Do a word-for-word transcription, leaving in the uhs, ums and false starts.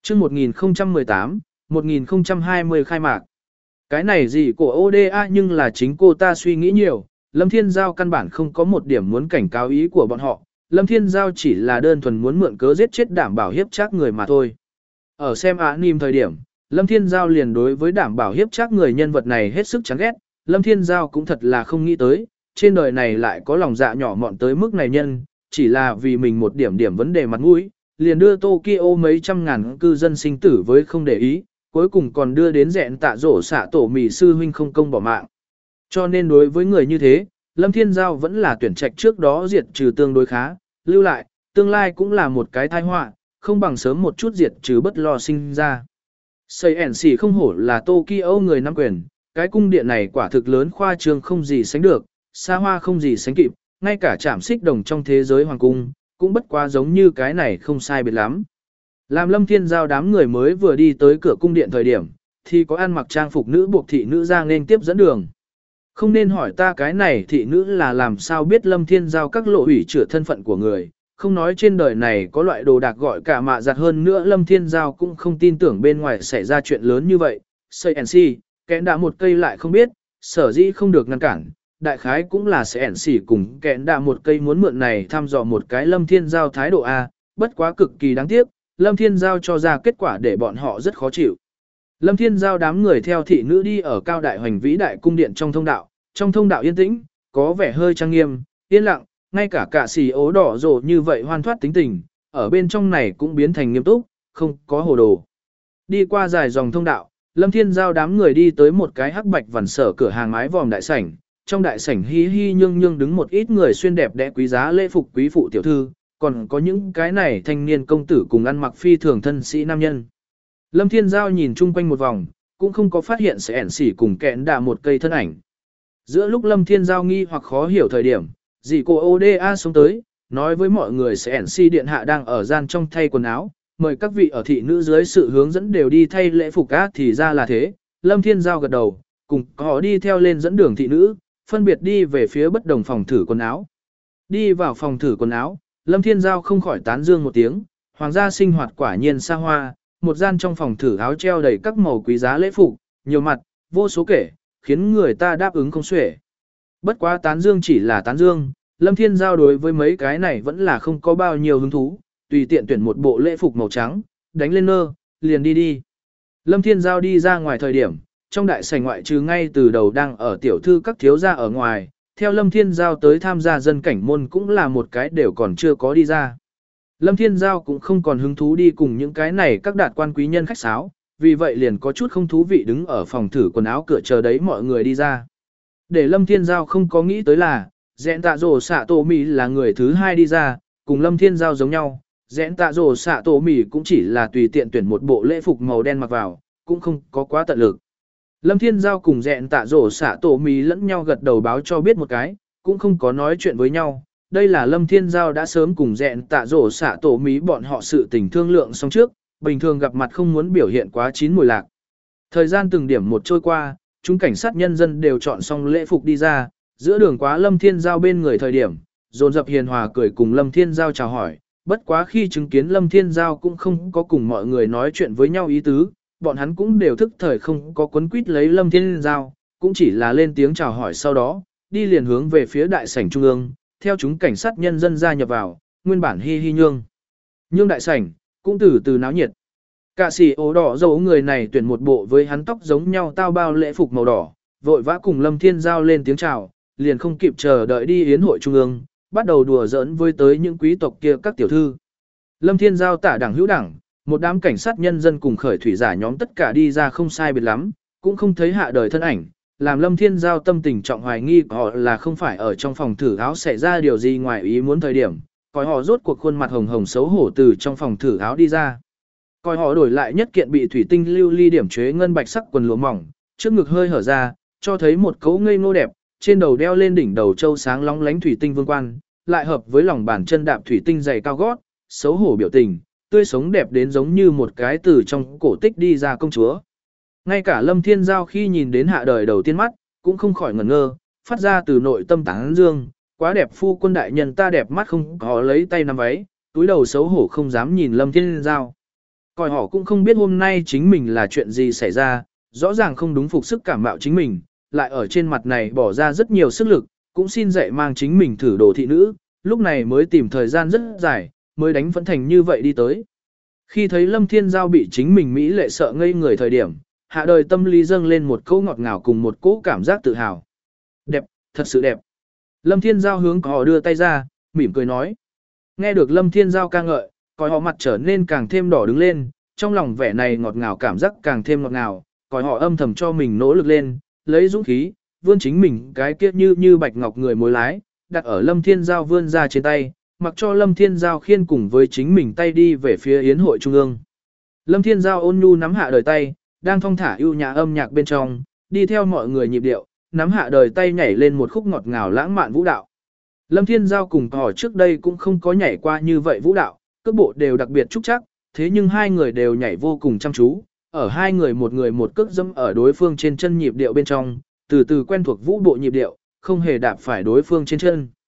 chương một nghìn không trăm mười tám, một nghìn không trăm hai mươi khai mạc. Cái này gì của ô đê a nhưng là chính cô ta suy nghĩ nhiều, Lâm Thiên Giao căn bản không có một điểm muốn cảnh cáo ý của bọn họ, Lâm Thiên Giao chỉ là đơn thuần muốn mượn cớ giết chết đảm bảo hiếp chắc người mà thôi. Ở xem anime thời điểm, Lâm Thiên Giao liền đối với đảm bảo hiếp chắc người nhân vật này hết sức chán ghét, Lâm Thiên Giao cũng thật là không nghĩ tới, trên đời này lại có lòng dạ nhỏ mọn tới mức này nhân, chỉ là vì mình một điểm điểm vấn đề mặt mũi, liền đưa Tokyo mấy trăm ngàn cư dân sinh tử với không để ý, cuối cùng còn đưa đến dẹn tạ rổ xạ tổ mì sư huynh không công bỏ mạng. Cho nên đối với người như thế, Lâm Thiên Giao vẫn là tuyển trạch trước đó diệt trừ tương đối khá, lưu lại, tương lai cũng là một cái tai họa, không bằng sớm một chút diệt trừ bất lo sinh ra. Xây ẻn xỉ không hổ là Tokyo người nắm quyền, cái cung điện này quả thực lớn khoa trương không gì sánh được, xa hoa không gì sánh kịp, ngay cả trạm xích đồng trong thế giới hoàng cung, cũng bất quá giống như cái này không sai biệt lắm. Làm Lâm Thiên Giao đám người mới vừa đi tới cửa cung điện thời điểm, thì có ăn mặc trang phục nữ buộc thị nữ ra nên tiếp dẫn đường. Không nên hỏi ta cái này thị nữ là làm sao biết Lâm Thiên Giao các lộ ủy chữa thân phận của người, không nói trên đời này có loại đồ đạc gọi cả mạ giặt hơn nữa Lâm Thiên Giao cũng không tin tưởng bên ngoài xảy ra chuyện lớn như vậy. Xây en xê, kẽn đã một cây lại không biết, sở dĩ không được ngăn cản, đại khái cũng là sẽ ẻn xỉ cùng kẽn đã một cây muốn mượn này thăm dò một cái Lâm Thiên Giao thái độ A, bất quá cực kỳ đáng tiếc, Lâm Thiên Giao cho ra kết quả để bọn họ rất khó chịu. Lâm Thiên Giao đám người theo thị nữ đi ở cao đại hoành vĩ đại cung điện trong thông đạo, trong thông đạo yên tĩnh, có vẻ hơi trang nghiêm, yên lặng, ngay cả cả xì ố đỏ rồ như vậy hoan thoát tính tình, ở bên trong này cũng biến thành nghiêm túc, không có hồ đồ. Đi qua dài dòng thông đạo, Lâm Thiên Giao đám người đi tới một cái hắc bạch vằn sở cửa hàng mái vòm đại sảnh, trong đại sảnh hi hi nhương nhương đứng một ít người xuyên đẹp đẽ quý giá lễ phục quý phụ tiểu thư, còn có những cái này thanh niên công tử cùng ăn mặc phi thường thân sĩ nam nhân. Lâm Thiên Giao nhìn chung quanh một vòng, cũng không có phát hiện sẽ ẻn xỉ cùng kẹn đà một cây thân ảnh. Giữa lúc Lâm Thiên Giao nghi hoặc khó hiểu thời điểm, dì cô ô đê a xuống tới, nói với mọi người sẽ ẻn xỉ điện hạ đang ở gian trong thay quần áo, mời các vị ở thị nữ dưới sự hướng dẫn đều đi thay lễ phục á thì ra là thế. Lâm Thiên Giao gật đầu, cùng họ đi theo lên dẫn đường thị nữ, phân biệt đi về phía bất đồng phòng thử quần áo. Đi vào phòng thử quần áo, Lâm Thiên Giao không khỏi tán dương một tiếng, hoàng gia sinh hoạt quả nhiên xa hoa, một gian trong phòng thử áo treo đầy các màu quý giá lễ phục, nhiều mặt, vô số kể, khiến người ta đáp ứng không xuể. Bất quá tán dương chỉ là tán dương, Lâm Thiên Giao đối với mấy cái này vẫn là không có bao nhiêu hứng thú, tùy tiện tuyển một bộ lễ phục màu trắng, đánh lên nơ, liền đi đi. Lâm Thiên Giao đi ra ngoài thời điểm, trong đại sảnh ngoại trừ ngay từ đầu đang ở tiểu thư các thiếu gia ở ngoài, theo Lâm Thiên Giao tới tham gia dân cảnh môn cũng là một cái đều còn chưa có đi ra. Lâm Thiên Giao cũng không còn hứng thú đi cùng những cái này các đạt quan quý nhân khách sáo, vì vậy liền có chút không thú vị đứng ở phòng thử quần áo cửa chờ đấy mọi người đi ra. Để Lâm Thiên Giao không có nghĩ tới là, dẹn tạ rồ xạ tổ mì là người thứ hai đi ra, cùng Lâm Thiên Giao giống nhau, dẹn tạ rồ xạ tổ mì cũng chỉ là tùy tiện tuyển một bộ lễ phục màu đen mặc vào, cũng không có quá tận lực. Lâm Thiên Giao cùng dẹn tạ rổ xạ tổ mì lẫn nhau gật đầu báo cho biết một cái, cũng không có nói chuyện với nhau. Đây là Lâm Thiên Giao đã sớm cùng dẹn tạ rổ xạ tổ mì bọn họ sự tình thương lượng xong trước, bình thường gặp mặt không muốn biểu hiện quá chín mùi lạc. Thời gian từng điểm một trôi qua, chúng cảnh sát nhân dân đều chọn xong lễ phục đi ra, giữa đường quá Lâm Thiên Giao bên người thời điểm, dồn dập hiền hòa cười cùng Lâm Thiên Giao chào hỏi, bất quá khi chứng kiến Lâm Thiên Giao cũng không có cùng mọi người nói chuyện với nhau ý tứ. Bọn hắn cũng đều thức thời không có quấn quýt lấy Lâm Thiên Giao, cũng chỉ là lên tiếng chào hỏi sau đó, đi liền hướng về phía đại sảnh trung ương, theo chúng cảnh sát nhân dân gia nhập vào, nguyên bản hi hi nhương. Nhưng đại sảnh, cũng từ từ náo nhiệt. Cả sĩ ố đỏ dấu người này tuyển một bộ với hắn tóc giống nhau tao bao lễ phục màu đỏ, vội vã cùng Lâm Thiên Giao lên tiếng chào, liền không kịp chờ đợi đi yến hội trung ương, bắt đầu đùa giỡn với tới những quý tộc kia các tiểu thư. Lâm Thiên Giao tả đẳng hữu đẳng, một đám cảnh sát nhân dân cùng khởi thủy giả nhóm tất cả đi ra không sai biệt lắm, cũng không thấy hạ đời thân ảnh, làm Lâm Thiên Giao tâm tình trọng hoài nghi họ là không phải ở trong phòng thử áo xảy ra điều gì ngoài ý muốn thời điểm, coi họ rốt cuộc khuôn mặt hồng hồng xấu hổ từ trong phòng thử áo đi ra. Coi họ đổi lại nhất kiện bị thủy tinh lưu ly điểm chế ngân bạch sắc quần lụa mỏng, trước ngực hơi hở ra, cho thấy một cấu ngây ngô đẹp, trên đầu đeo lên đỉnh đầu châu sáng lóng lánh thủy tinh vương quan, lại hợp với lòng bàn chân đạp thủy tinh dày cao gót, xấu hổ biểu tình, tươi sống đẹp đến giống như một cái từ trong cổ tích đi ra công chúa. Ngay cả Lâm Thiên Giao khi nhìn đến hạ đời đầu tiên mắt, cũng không khỏi ngẩn ngơ, phát ra từ nội tâm tán dương, quá đẹp phu quân đại nhân ta đẹp mắt không có lấy tay nắm váy, túi đầu xấu hổ không dám nhìn Lâm Thiên Giao. Còi họ cũng không biết hôm nay chính mình là chuyện gì xảy ra, rõ ràng không đúng phục sức cảm mạo chính mình, lại ở trên mặt này bỏ ra rất nhiều sức lực, cũng xin dạy mang chính mình thử đồ thị nữ, lúc này mới tìm thời gian rất dài, mới đánh vẫn thành như vậy đi tới. Khi thấy Lâm Thiên Giao bị chính mình Mỹ lệ sợ ngây người thời điểm, hạ đời tâm lý dâng lên một cỗ ngọt ngào cùng một cỗ cảm giác tự hào. Đẹp, thật sự đẹp. Lâm Thiên Giao hướng họ đưa tay ra, mỉm cười nói. Nghe được Lâm Thiên Giao ca ngợi, còi họ mặt trở nên càng thêm đỏ đứng lên, trong lòng vẻ này ngọt ngào cảm giác càng thêm ngọt ngào, còi họ âm thầm cho mình nỗ lực lên, lấy dũng khí, vươn chính mình cái kia như như bạch ngọc người mối lái, đặt ở Lâm Thiên Giao vươn ra trên tay, mặc cho Lâm Thiên Giao khiên cùng với chính mình tay đi về phía yến hội trung ương. Lâm Thiên Giao ôn nhu nắm hạ đời tay, đang thong thả ưu nhã âm nhạc bên trong, đi theo mọi người nhịp điệu, nắm hạ đời tay nhảy lên một khúc ngọt ngào lãng mạn vũ đạo. Lâm Thiên Giao cùng họ trước đây cũng không có nhảy qua như vậy vũ đạo, cước bộ đều đặc biệt trúc chắc, thế nhưng hai người đều nhảy vô cùng chăm chú, ở hai người một người một cước dẫm ở đối phương trên chân nhịp điệu bên trong, từ từ quen thuộc vũ bộ nhịp điệu, không hề đạp phải đối phương trên chân.